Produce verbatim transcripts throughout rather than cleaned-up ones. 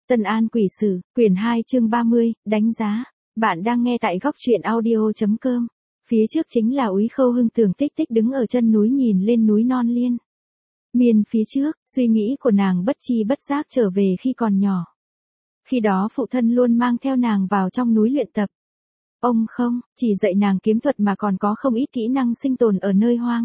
Tân An Quỷ Sử, quyển hai chương ba mươi, đánh giá. Bạn đang nghe tại góc truyện audio chấm com. Phía trước chính là Úy Khâu Hưng Tưởng Tích Tích đứng ở chân núi nhìn lên núi non liên miên phía trước, suy nghĩ của nàng bất chi bất giác trở về khi còn nhỏ. Khi đó phụ thân luôn mang theo nàng vào trong núi luyện tập. Ông không chỉ dạy nàng kiếm thuật mà còn có không ít kỹ năng sinh tồn ở nơi hoang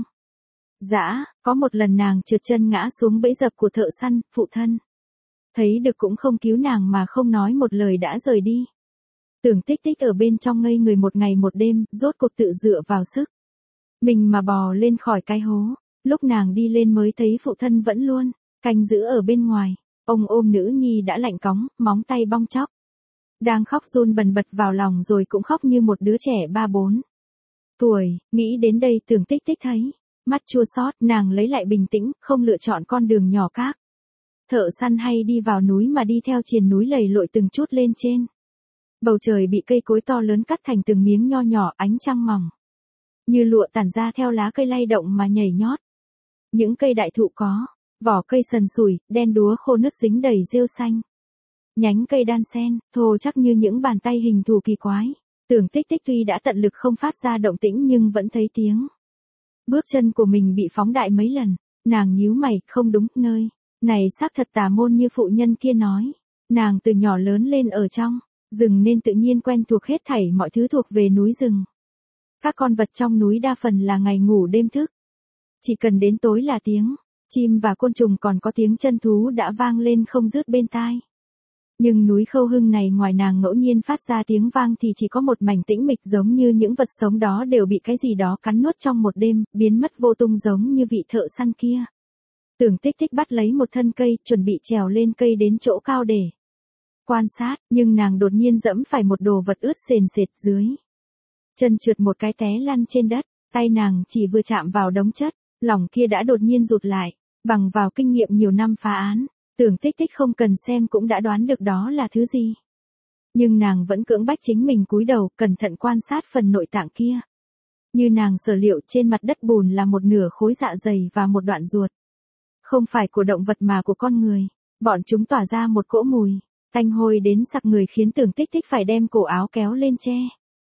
dã. Có một lần nàng trượt chân ngã xuống bẫy dập của thợ săn, phụ thân thấy được cũng không cứu nàng mà không nói một lời đã rời đi. Tưởng Tích Tích ở bên trong ngây người một ngày một đêm, rốt cuộc tự dựa vào sức mình mà bò lên khỏi cái hố. Lúc nàng đi lên mới thấy phụ thân vẫn luôn canh giữ ở bên ngoài. Ông ôm nữ nhi đã lạnh cóng, móng tay bong tróc, đang khóc run bần bật vào lòng rồi cũng khóc như một đứa trẻ ba bốn tuổi. Nghĩ đến đây Tưởng Tích Tích thấy mắt chua xót, nàng lấy lại bình tĩnh, không lựa chọn con đường nhỏ các thợ săn hay đi vào núi mà đi theo triền núi lầy lội từng chút lên trên. Bầu trời bị cây cối to lớn cắt thành từng miếng nho nhỏ, ánh trăng mỏng như lụa tản ra theo lá cây lay động mà nhảy nhót. Những cây đại thụ có vỏ cây sần sùi, đen đúa khô nứt dính đầy rêu xanh. Nhánh cây đan xen, thô chắc như những bàn tay hình thù kỳ quái. Tưởng Tích Tích tuy đã tận lực không phát ra động tĩnh nhưng vẫn thấy tiếng bước chân của mình bị phóng đại mấy lần. Nàng nhíu mày, không đúng, nơi này xác thật tà môn như phụ nhân kia nói. Nàng từ nhỏ lớn lên ở trong rừng nên tự nhiên quen thuộc hết thảy mọi thứ thuộc về núi rừng. Các con vật trong núi đa phần là ngày ngủ đêm thức. Chỉ cần đến tối là tiếng chim và côn trùng còn có tiếng chân thú đã vang lên không dứt bên tai. Nhưng núi Khâu Hưng này ngoài nàng ngẫu nhiên phát ra tiếng vang thì chỉ có một mảnh tĩnh mịch, giống như những vật sống đó đều bị cái gì đó cắn nuốt trong một đêm, biến mất vô tung giống như vị thợ săn kia. Tưởng Tích Tích bắt lấy một thân cây, chuẩn bị trèo lên cây đến chỗ cao để quan sát, nhưng nàng đột nhiên dẫm phải một đồ vật ướt sền sệt dưới chân, trượt một cái té lăn trên đất. Tay nàng chỉ vừa chạm vào đống chất lỏng kia đã đột nhiên rụt lại. Bằng vào kinh nghiệm nhiều năm phá án, Tưởng Tích Tích không cần xem cũng đã đoán được đó là thứ gì. Nhưng nàng vẫn cưỡng bách chính mình cúi đầu, cẩn thận quan sát phần nội tạng kia. Như nàng sở liệu, trên mặt đất bùn là một nửa khối dạ dày và một đoạn ruột. Không phải của động vật mà của con người. Bọn chúng tỏa ra một cỗ mùi tanh hôi đến sặc người khiến Tưởng Tích Tích phải đem cổ áo kéo lên che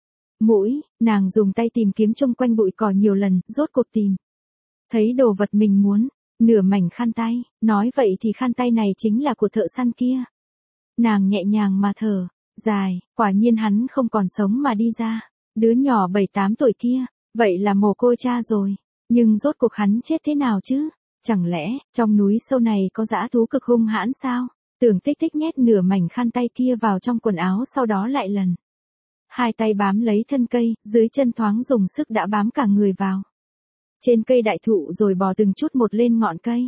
mũi. Nàng dùng tay tìm kiếm chung quanh bụi cỏ nhiều lần, rốt cuộc tìm thấy đồ vật mình muốn. Nửa mảnh khăn tay, nói vậy thì khăn tay này chính là của thợ săn kia. Nàng nhẹ nhàng mà thở dài, quả nhiên hắn không còn sống mà đi ra. Đứa nhỏ bảy tám tuổi kia, vậy là mồ côi cha rồi. Nhưng rốt cuộc hắn chết thế nào chứ? Chẳng lẽ, trong núi sâu này có dã thú cực hung hãn sao? Tưởng Tích Tích nhét nửa mảnh khăn tay kia vào trong quần áo, sau đó lại lần hai tay bám lấy thân cây, dưới chân thoáng dùng sức đã bám cả người vào trên cây đại thụ rồi bò từng chút một lên ngọn cây.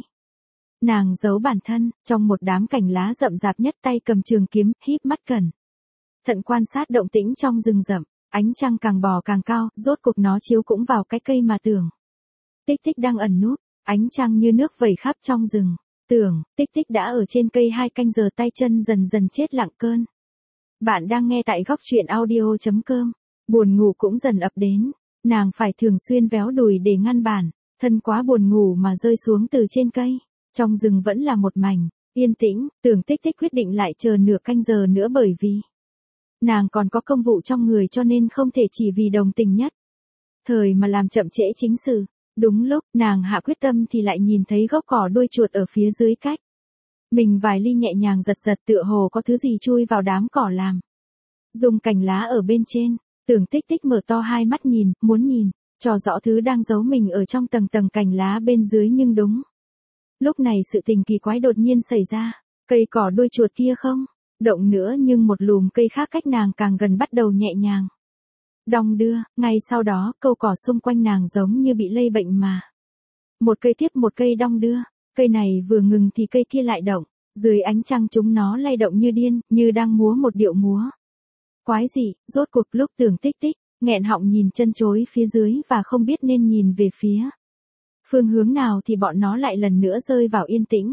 Nàng giấu bản thân trong một đám cành lá rậm rạp nhất, tay cầm trường kiếm, híp mắt cẩn thận quan sát động tĩnh trong rừng rậm. Ánh trăng càng bò càng cao, rốt cuộc nó chiếu cũng vào cái cây mà Tưởng Tích Tích đang ẩn núp. Ánh trăng như nước vẩy khắp trong rừng. Tưởng Tích Tích đã ở trên cây hai canh giờ, tay chân dần dần chết lặng cơn. Bạn đang nghe tại góc truyện audio chấm com. Buồn ngủ cũng dần ập đến. Nàng phải thường xuyên véo đùi để ngăn bản thân quá buồn ngủ mà rơi xuống từ trên cây. Trong rừng vẫn là một mảnh yên tĩnh. Tưởng Tích Tích quyết định lại chờ nửa canh giờ nữa, bởi vì nàng còn có công vụ trong người cho nên không thể chỉ vì đồng tình nhất thời mà làm chậm trễ chính sự. Đúng lúc nàng hạ quyết tâm thì lại nhìn thấy gốc cỏ đuôi chuột ở phía dưới cách mình vài ly, nhẹ nhàng giật giật, tựa hồ có thứ gì chui vào đám cỏ làm dùng cành lá ở bên trên. Tưởng Tích Tích mở to hai mắt nhìn, muốn nhìn cho rõ thứ đang giấu mình ở trong tầng tầng cành lá bên dưới, nhưng đúng lúc này sự tình kỳ quái đột nhiên xảy ra. Cây cỏ đuôi chuột kia không động nữa, nhưng một lùm cây khác cách nàng càng gần bắt đầu nhẹ nhàng đong đưa. Ngay sau đó, câu cỏ xung quanh nàng giống như bị lây bệnh mà một cây tiếp một cây đong đưa. Cây này vừa ngừng thì cây kia lại động. Dưới ánh trăng chúng nó lay động như điên, như đang múa một điệu múa quái dị. Rốt cuộc lúc Tưởng Tích Tích nghẹn họng nhìn chân chối phía dưới và không biết nên nhìn về phía phương hướng nào thì bọn nó lại lần nữa rơi vào yên tĩnh.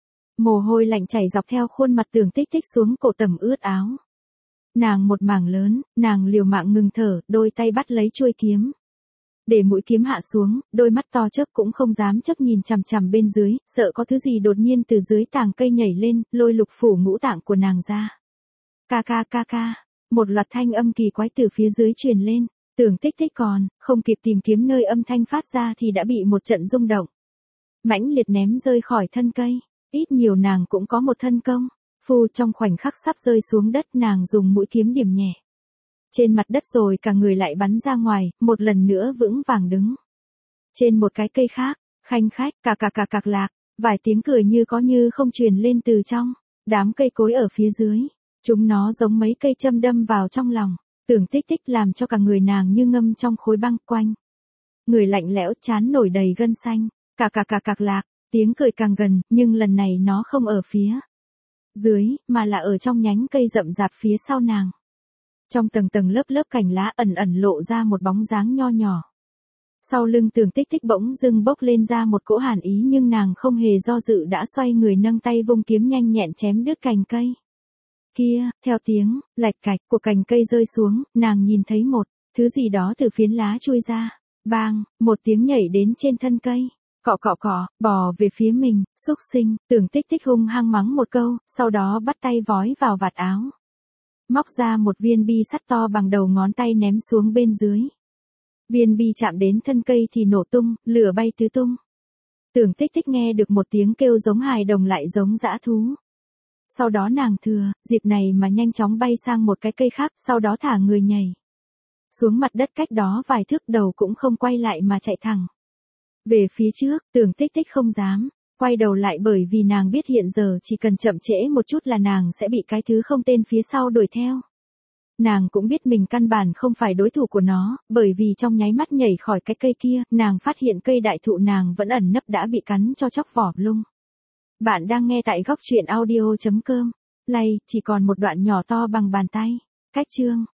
Mồ hôi lạnh chảy dọc theo khuôn mặt Tưởng Tích Tích xuống cổ tầm ướt áo nàng một mảng lớn. Nàng liều mạng ngừng thở, đôi tay bắt lấy chuôi kiếm Để mũi kiếm hạ xuống, đôi mắt to chớp cũng không dám chớp nhìn chằm chằm bên dưới, sợ có thứ gì đột nhiên từ dưới tàng cây nhảy lên, lôi lục phủ ngũ tạng của nàng ra. Ca ca ca ca, một loạt thanh âm kỳ quái từ phía dưới truyền lên, Tưởng Tích Tích còn, không kịp tìm kiếm nơi âm thanh phát ra thì đã bị một trận rung động. Mãnh liệt ném rơi khỏi thân cây, ít nhiều nàng cũng có một thân công, phu trong khoảnh khắc sắp rơi xuống đất nàng dùng mũi kiếm điểm nhẹ. Trên mặt đất rồi cả người lại bắn ra ngoài, một lần nữa vững vàng đứng. Trên một cái cây khác, khanh khách, cà cà cà cạc lạc, vài tiếng cười như có như không truyền lên từ trong, đám cây cối ở phía dưới. Chúng nó giống mấy cây châm đâm vào trong lòng, Tưởng Tích Tích làm cho cả người nàng như ngâm trong khối băng quanh. Người lạnh lẽo chán nổi đầy gân xanh, cà cà cà cạc lạc, tiếng cười càng gần, nhưng lần này nó không ở phía dưới, mà là ở trong nhánh cây rậm rạp phía sau nàng. Trong tầng tầng lớp lớp cành lá ẩn ẩn lộ ra một bóng dáng nho nhỏ. Sau lưng Tưởng Tích Tích bỗng dưng bốc lên ra một cỗ hàn ý nhưng nàng không hề do dự đã xoay người nâng tay vung kiếm nhanh nhẹn chém đứt cành cây. Kia, theo tiếng, lạch cạch của cành cây rơi xuống, nàng nhìn thấy một thứ gì đó từ phiến lá chui ra. Bang, một tiếng nhảy đến trên thân cây. Cọ cọ cọ, bò về phía mình, xúc sinh, Tưởng Tích Tích hung hăng mắng một câu, sau đó bắt tay vói vào vạt áo. Móc ra một viên bi sắt to bằng đầu ngón tay ném xuống bên dưới. Viên bi chạm đến thân cây thì nổ tung, lửa bay tứ tung. Tưởng Tích Tích nghe được một tiếng kêu giống hài đồng lại giống dã thú. Sau đó nàng thừa, dịp này mà nhanh chóng bay sang một cái cây khác, sau đó thả người nhảy xuống mặt đất cách đó vài thước, đầu cũng không quay lại mà chạy thẳng về phía trước. Tưởng Tích Tích không dám quay đầu lại bởi vì nàng biết hiện giờ chỉ cần chậm trễ một chút là nàng sẽ bị cái thứ không tên phía sau đuổi theo. Nàng cũng biết mình căn bản không phải đối thủ của nó, bởi vì trong nháy mắt nhảy khỏi cái cây kia, nàng phát hiện cây đại thụ nàng vẫn ẩn nấp đã bị cắn cho chóc vỏ lung. Bạn đang nghe tại góc truyện audio chấm com. Like, chỉ còn một đoạn nhỏ to bằng bàn tay. Cách chương